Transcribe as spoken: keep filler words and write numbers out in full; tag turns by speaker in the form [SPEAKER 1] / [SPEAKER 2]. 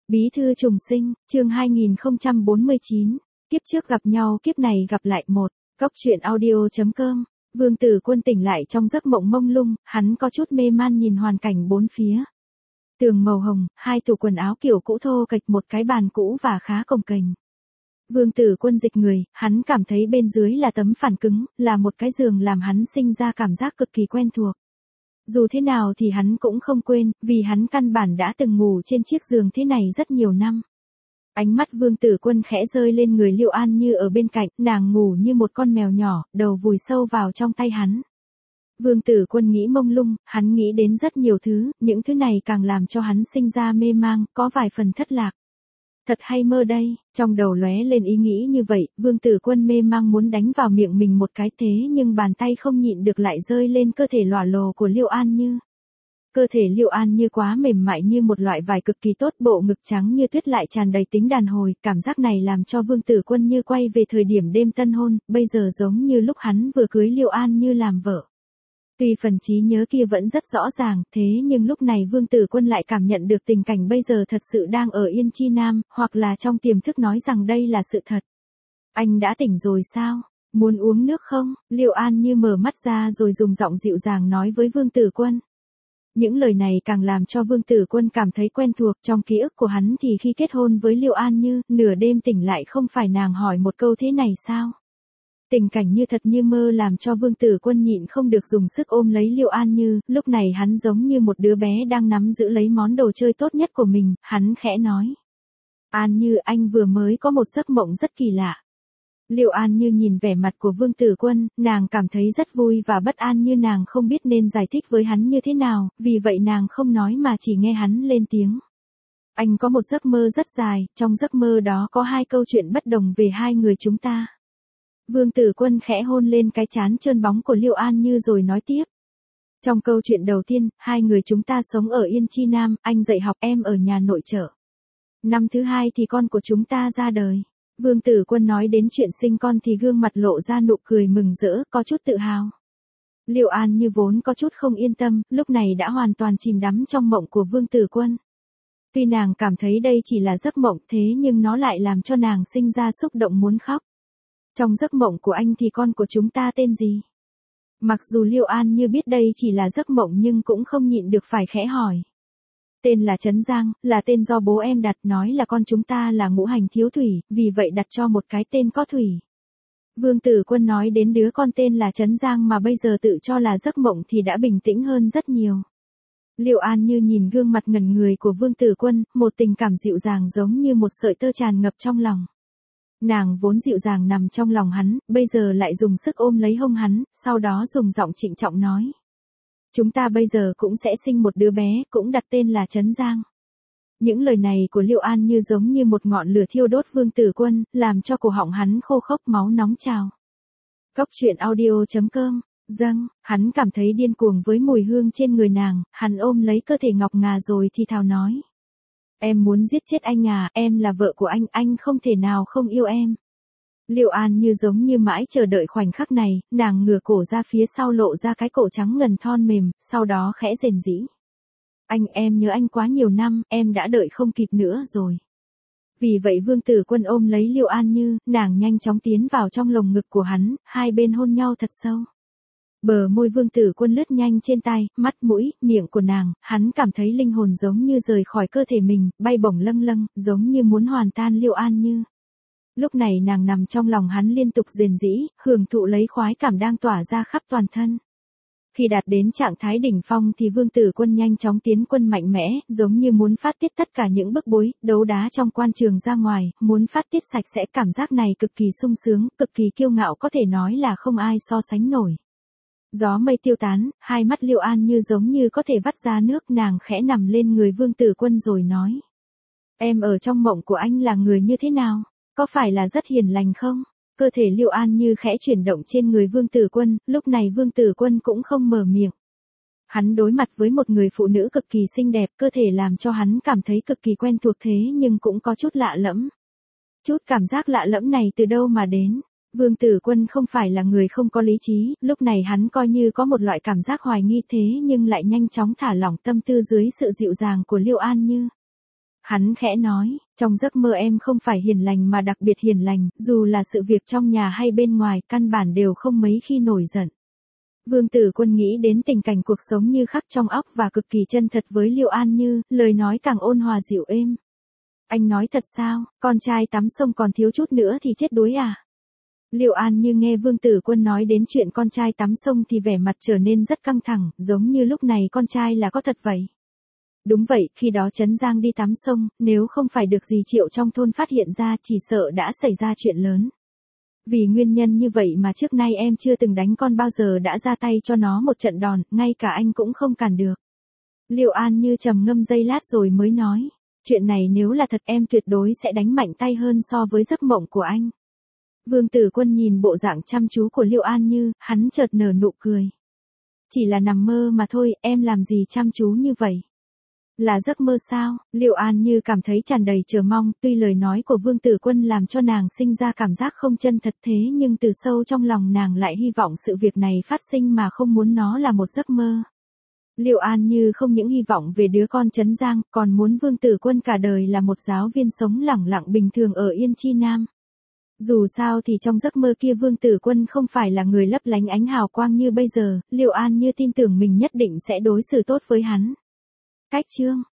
[SPEAKER 1] Bí thư trùng sinh, chương hai nghìn không trăm bốn mươi chín, kiếp trước gặp nhau kiếp này gặp lại một, góc truyện audio chấm com. Vương Tử Quân tỉnh lại trong giấc mộng mông lung, hắn có chút mê man nhìn hoàn cảnh bốn phía. Tường màu hồng, hai tủ quần áo kiểu cũ thô kệch, một cái bàn cũ và khá cồng kềnh. Vương Tử Quân dịch người, hắn cảm thấy bên dưới là tấm phản cứng, là một cái giường làm hắn sinh ra cảm giác cực kỳ quen thuộc. Dù thế nào thì hắn cũng không quên, vì hắn căn bản đã từng ngủ trên chiếc giường thế này rất nhiều năm. Ánh mắt Vương Tử Quân khẽ rơi lên người Liệu An Như ở bên cạnh, nàng ngủ như một con mèo nhỏ, đầu vùi sâu vào trong tay hắn. Vương Tử Quân nghĩ mông lung, hắn nghĩ đến rất nhiều thứ, những thứ này càng làm cho hắn sinh ra mê mang, có vài phần thất lạc. Thật hay mơ đây, trong đầu lóe lên ý nghĩ như vậy, Vương Tử Quân mê mang muốn đánh vào miệng mình một cái, thế nhưng bàn tay không nhịn được lại rơi lên cơ thể lòa lồ của Liệu An Như. Cơ thể Liệu An Như quá mềm mại như một loại vải cực kỳ tốt, bộ ngực trắng như tuyết lại tràn đầy tính đàn hồi, cảm giác này làm cho Vương Tử Quân như quay về thời điểm đêm tân hôn, bây giờ giống như lúc hắn vừa cưới Liệu An Như làm vợ. Tuy phần trí nhớ kia vẫn rất rõ ràng, thế nhưng lúc này Vương Tử Quân lại cảm nhận được tình cảnh bây giờ thật sự đang ở Yên Chi Nam, hoặc là trong tiềm thức nói rằng đây là sự thật. Anh đã tỉnh rồi sao? Muốn uống nước không? Liệu An Như mở mắt ra rồi dùng giọng dịu dàng nói với Vương Tử Quân. Những lời này càng làm cho Vương Tử Quân cảm thấy quen thuộc, trong ký ức của hắn thì khi kết hôn với Liệu An Như, nửa đêm tỉnh lại không phải nàng hỏi một câu thế này sao? Tình cảnh như thật như mơ làm cho Vương Tử Quân nhịn không được dùng sức ôm lấy Liệu An Như, lúc này hắn giống như một đứa bé đang nắm giữ lấy món đồ chơi tốt nhất của mình, hắn khẽ nói. An Như, anh vừa mới có một giấc mộng rất kỳ lạ. Liệu An Như nhìn vẻ mặt của Vương Tử Quân, nàng cảm thấy rất vui và bất an, như nàng không biết nên giải thích với hắn như thế nào, vì vậy nàng không nói mà chỉ nghe hắn lên tiếng. Anh có một giấc mơ rất dài, trong giấc mơ đó có hai câu chuyện bất đồng về hai người chúng ta. Vương Tử Quân khẽ hôn lên cái trán trơn bóng của Liệu An Như rồi nói tiếp. Trong câu chuyện đầu tiên, hai người chúng ta sống ở Yên Chi Nam, anh dạy học, em ở nhà nội trợ. Năm thứ hai thì con của chúng ta ra đời. Vương Tử Quân nói đến chuyện sinh con thì gương mặt lộ ra nụ cười mừng rỡ, có chút tự hào. Liệu An Như vốn có chút không yên tâm, lúc này đã hoàn toàn chìm đắm trong mộng của Vương Tử Quân. Tuy nàng cảm thấy đây chỉ là giấc mộng, thế nhưng nó lại làm cho nàng sinh ra xúc động muốn khóc. Trong giấc mộng của anh thì con của chúng ta tên gì? Mặc dù Liệu An Như biết đây chỉ là giấc mộng nhưng cũng không nhịn được phải khẽ hỏi. Tên là Trấn Giang, là tên do bố em đặt, nói là con chúng ta là ngũ hành thiếu thủy, vì vậy đặt cho một cái tên có thủy. Vương Tử Quân nói đến đứa con tên là Trấn Giang mà bây giờ tự cho là giấc mộng thì đã bình tĩnh hơn rất nhiều. Liệu An Như nhìn gương mặt ngẩn người của Vương Tử Quân, một tình cảm dịu dàng giống như một sợi tơ tràn ngập trong lòng. Nàng vốn dịu dàng nằm trong lòng hắn, bây giờ lại dùng sức ôm lấy hông hắn, sau đó dùng giọng trịnh trọng nói. Chúng ta bây giờ cũng sẽ sinh một đứa bé, cũng đặt tên là Trấn Giang. Những lời này của Liệu An Như giống như một ngọn lửa thiêu đốt Vương Tử Quân, làm cho cổ họng hắn khô khốc, máu nóng trào. Góc truyện audio chấm com. Dâng, hắn cảm thấy điên cuồng với mùi hương trên người nàng, hắn ôm lấy cơ thể ngọc ngà rồi thì thào nói. Em muốn giết chết anh à, em là vợ của anh, anh không thể nào không yêu em. Liệu An Như giống như mãi chờ đợi khoảnh khắc này, nàng ngửa cổ ra phía sau lộ ra cái cổ trắng ngần thon mềm, sau đó khẽ rền rĩ. Anh, em nhớ anh quá nhiều năm, em đã đợi không kịp nữa rồi. Vì vậy Vương Tử Quân ôm lấy Liệu An Như, nàng nhanh chóng tiến vào trong lồng ngực của hắn, hai bên hôn nhau thật sâu. Bờ môi Vương Tử Quân lướt nhanh trên tai, mắt, mũi, miệng của nàng, hắn cảm thấy linh hồn giống như rời khỏi cơ thể mình, bay bổng lâng lâng, giống như muốn hoàn tan Liệu An Như. Lúc này nàng nằm trong lòng hắn liên tục rền rĩ, hưởng thụ lấy khoái cảm đang tỏa ra khắp toàn thân. Khi đạt đến trạng thái đỉnh phong thì Vương Tử Quân nhanh chóng tiến quân mạnh mẽ, giống như muốn phát tiết tất cả những bức bối, đấu đá trong quan trường ra ngoài, muốn phát tiết sạch sẽ. Cảm giác này cực kỳ sung sướng, cực kỳ kiêu ngạo, có thể nói là không ai so sánh nổi. Gió mây tiêu tán, hai mắt Liệu An Như giống như có thể vắt ra nước, nàng khẽ nằm lên người Vương Tử Quân rồi nói. Em ở trong mộng của anh là người như thế nào? Có phải là rất hiền lành không? Cơ thể Liệu An Như khẽ chuyển động trên người Vương Tử Quân, lúc này Vương Tử Quân cũng không mở miệng. Hắn đối mặt với một người phụ nữ cực kỳ xinh đẹp, cơ thể làm cho hắn cảm thấy cực kỳ quen thuộc, thế nhưng cũng có chút lạ lẫm. Chút cảm giác lạ lẫm này từ đâu mà đến? Vương Tử Quân không phải là người không có lý trí, lúc này hắn coi như có một loại cảm giác hoài nghi, thế nhưng lại nhanh chóng thả lỏng tâm tư dưới sự dịu dàng của Liệu An Như. Hắn khẽ nói, trong giấc mơ em không phải hiền lành mà đặc biệt hiền lành, dù là sự việc trong nhà hay bên ngoài, căn bản đều không mấy khi nổi giận. Vương Tử Quân nghĩ đến tình cảnh cuộc sống như khắc trong óc và cực kỳ chân thật với Liệu An Như, lời nói càng ôn hòa dịu êm. Anh nói thật sao, con trai tắm sông còn thiếu chút nữa thì chết đuối à? Liệu An Như nghe Vương Tử Quân nói đến chuyện con trai tắm sông thì vẻ mặt trở nên rất căng thẳng, giống như lúc này con trai là có thật vậy. Đúng vậy, khi đó Trấn Giang đi tắm sông, nếu không phải được dì Triệu trong thôn phát hiện ra chỉ sợ đã xảy ra chuyện lớn. Vì nguyên nhân như vậy mà trước nay em chưa từng đánh con bao giờ, đã ra tay cho nó một trận đòn, ngay cả anh cũng không cản được. Liệu An Như trầm ngâm giây lát rồi mới nói, chuyện này nếu là thật em tuyệt đối sẽ đánh mạnh tay hơn so với giấc mộng của anh. Vương Tử Quân nhìn bộ dạng chăm chú của Liệu An Như, hắn chợt nở nụ cười. Chỉ là nằm mơ mà thôi, em làm gì chăm chú như vậy? Là giấc mơ sao? Liệu An Như cảm thấy tràn đầy chờ mong, tuy lời nói của Vương Tử Quân làm cho nàng sinh ra cảm giác không chân thật thế nhưng từ sâu trong lòng nàng lại hy vọng sự việc này phát sinh mà không muốn nó là một giấc mơ. Liệu An Như không những hy vọng về đứa con Trấn Giang, còn muốn Vương Tử Quân cả đời là một giáo viên sống lẳng lặng bình thường ở Yên Chi Nam. Dù sao thì trong giấc mơ kia Vương Tử Quân không phải là người lấp lánh ánh hào quang như bây giờ, Liệu An Như tin tưởng mình nhất định sẽ đối xử tốt với hắn. Cách chương